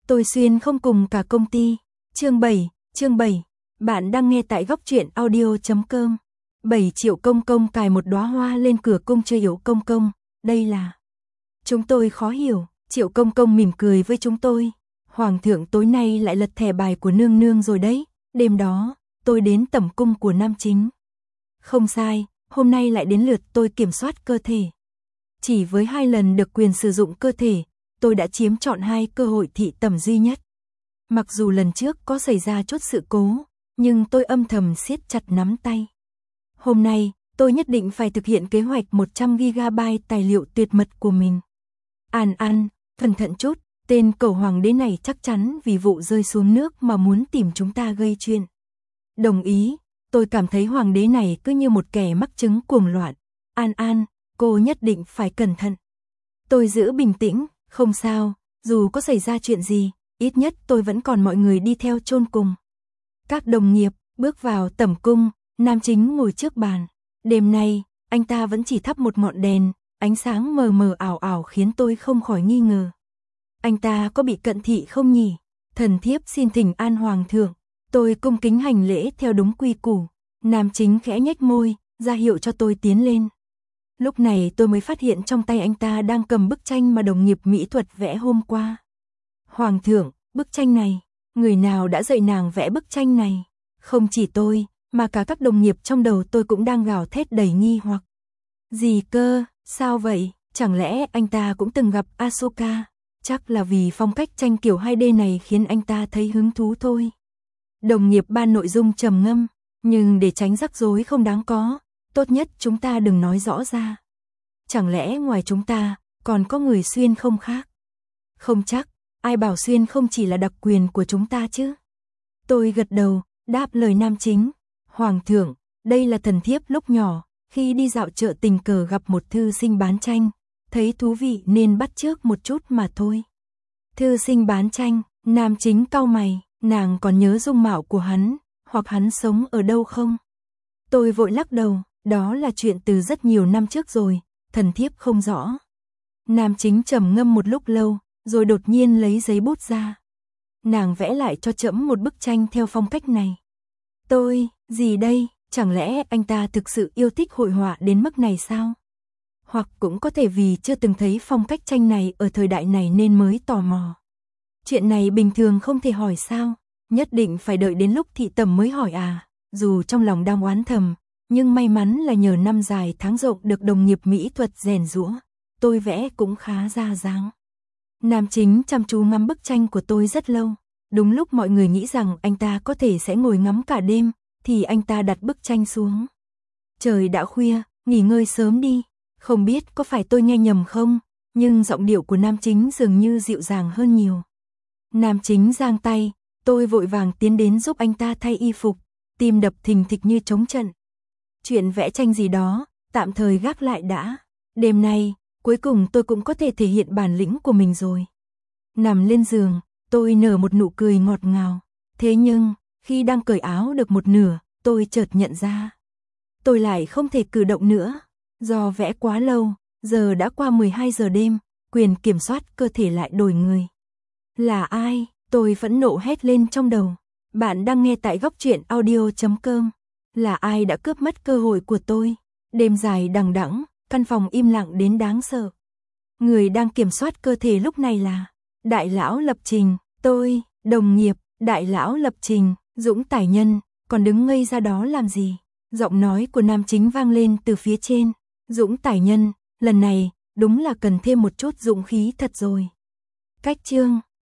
Tôi xuyên không cùng cả công ty. Chương 7. Bạn đang nghe tại góc truyện audio.com. 7 Triệu Công Công cài một đóa hoa lên cửa cung cho Yểu Công Công. Đây là... Chúng tôi khó hiểu. Triệu Công Công mỉm cười với chúng tôi. Hoàng thượng tối nay lại lật thẻ bài của nương nương rồi đấy. Đêm đó, tôi đến tẩm cung của Nam Chính. Không sai, hôm nay lại đến lượt tôi kiểm soát cơ thể. Chỉ với 2 lần được quyền sử dụng cơ thể, tôi đã chiếm trọn 2 cơ hội thị tẩm duy nhất. Mặc dù lần trước có xảy ra chút sự cố, nhưng tôi âm thầm siết chặt nắm tay. Hôm nay, tôi nhất định phải thực hiện kế hoạch 100GB tài liệu tuyệt mật của mình. An, cẩn thận chút, tên cẩu hoàng đế này chắc chắn vì vụ rơi xuống nước mà muốn tìm chúng ta gây chuyện. Đồng ý, tôi cảm thấy hoàng đế này cứ như một kẻ mắc chứng cuồng loạn. An, cô nhất định phải cẩn thận. Tôi giữ bình tĩnh, không sao, dù có xảy ra chuyện gì, ít nhất tôi vẫn còn mọi người đi theo chôn cùng. Các đồng nghiệp bước vào tẩm cung, Nam Chính ngồi trước bàn. Đêm nay, anh ta vẫn chỉ thắp một ngọn đèn, ánh sáng mờ mờ ảo ảo khiến tôi không khỏi nghi ngờ. Anh ta có bị cận thị không nhỉ? Thần thiếp xin thỉnh an hoàng thượng. Tôi cung kính hành lễ theo đúng quy củ. Nam Chính khẽ nhếch môi, ra hiệu cho tôi tiến lên. Lúc này tôi mới phát hiện trong tay anh ta đang cầm bức tranh mà đồng nghiệp mỹ thuật vẽ hôm qua. Hoàng thượng, bức tranh này, người nào đã dạy nàng vẽ bức tranh này? Không chỉ tôi, mà cả các đồng nghiệp trong đầu tôi cũng đang gào thét đầy nghi hoặc. Gì cơ, sao vậy? Chẳng lẽ anh ta cũng từng gặp Asoka? Chắc là vì phong cách tranh kiểu 2D này khiến anh ta thấy hứng thú thôi. Đồng nghiệp ban nội dung trầm ngâm, nhưng để tránh rắc rối không đáng có, tốt nhất chúng ta đừng nói rõ ra. Chẳng lẽ ngoài chúng ta, còn có người xuyên không khác? Không chắc, ai bảo xuyên không chỉ là đặc quyền của chúng ta chứ? Tôi gật đầu, đáp lời Nam Chính. Hoàng thượng, đây là thần thiếp lúc nhỏ, khi đi dạo chợ tình cờ gặp một thư sinh bán tranh, thấy thú vị nên bắt chước một chút mà thôi. Thư sinh bán tranh, Nam Chính cau mày, nàng còn nhớ dung mạo của hắn, hoặc hắn sống ở đâu không? Tôi vội lắc đầu, đó là chuyện từ rất nhiều năm trước rồi, thần thiếp không rõ. Nam Chính trầm ngâm một lúc lâu, rồi đột nhiên lấy giấy bút ra. Nàng vẽ lại cho trẫm một bức tranh theo phong cách này. Tôi, gì đây, chẳng lẽ anh ta thực sự yêu thích hội họa đến mức này sao? Hoặc cũng có thể vì chưa từng thấy phong cách tranh này ở thời đại này nên mới tò mò. Chuyện này bình thường không thể hỏi sao, nhất định phải đợi đến lúc thị tẩm mới hỏi à? Dù trong lòng đang oán thầm, nhưng may mắn là nhờ năm dài tháng rộng được đồng nghiệp mỹ thuật rèn giũa, tôi vẽ cũng khá ra dáng. Nam Chính chăm chú ngắm bức tranh của tôi rất lâu. Đúng lúc mọi người nghĩ rằng anh ta có thể sẽ ngồi ngắm cả đêm, thì anh ta đặt bức tranh xuống. Trời đã khuya, nghỉ ngơi sớm đi. Không biết có phải tôi nghe nhầm không, nhưng giọng điệu của Nam Chính dường như dịu dàng hơn nhiều. Nam Chính giang tay, tôi vội vàng tiến đến giúp anh ta thay y phục, tim đập thình thịch như trống trận. Chuyện vẽ tranh gì đó, tạm thời gác lại đã. Đêm nay, cuối cùng tôi cũng có thể thể hiện bản lĩnh của mình rồi. Nằm lên giường, tôi nở một nụ cười ngọt ngào. Thế nhưng, khi đang cởi áo được một nửa, tôi chợt nhận ra. Tôi lại không thể cử động nữa. Do vẽ quá lâu, giờ đã qua 12 giờ đêm, quyền kiểm soát cơ thể lại đổi người. Là ai? Tôi phẫn nộ hét lên trong đầu. Bạn đang nghe tại góc truyện audio.com. Là ai đã cướp mất cơ hội của tôi? Đêm dài đằng đẵng, căn phòng im lặng đến đáng sợ. Người đang kiểm soát cơ thể lúc này là Đại lão Lập Trình. Tôi, đồng nghiệp, Đại lão Lập Trình, Dũng Tải Nhân, còn đứng ngây ra đó làm gì? Giọng nói của Nam Chính vang lên từ phía trên. Dũng Tải Nhân, lần này, đúng là cần thêm một chút dũng khí thật rồi. Cách chương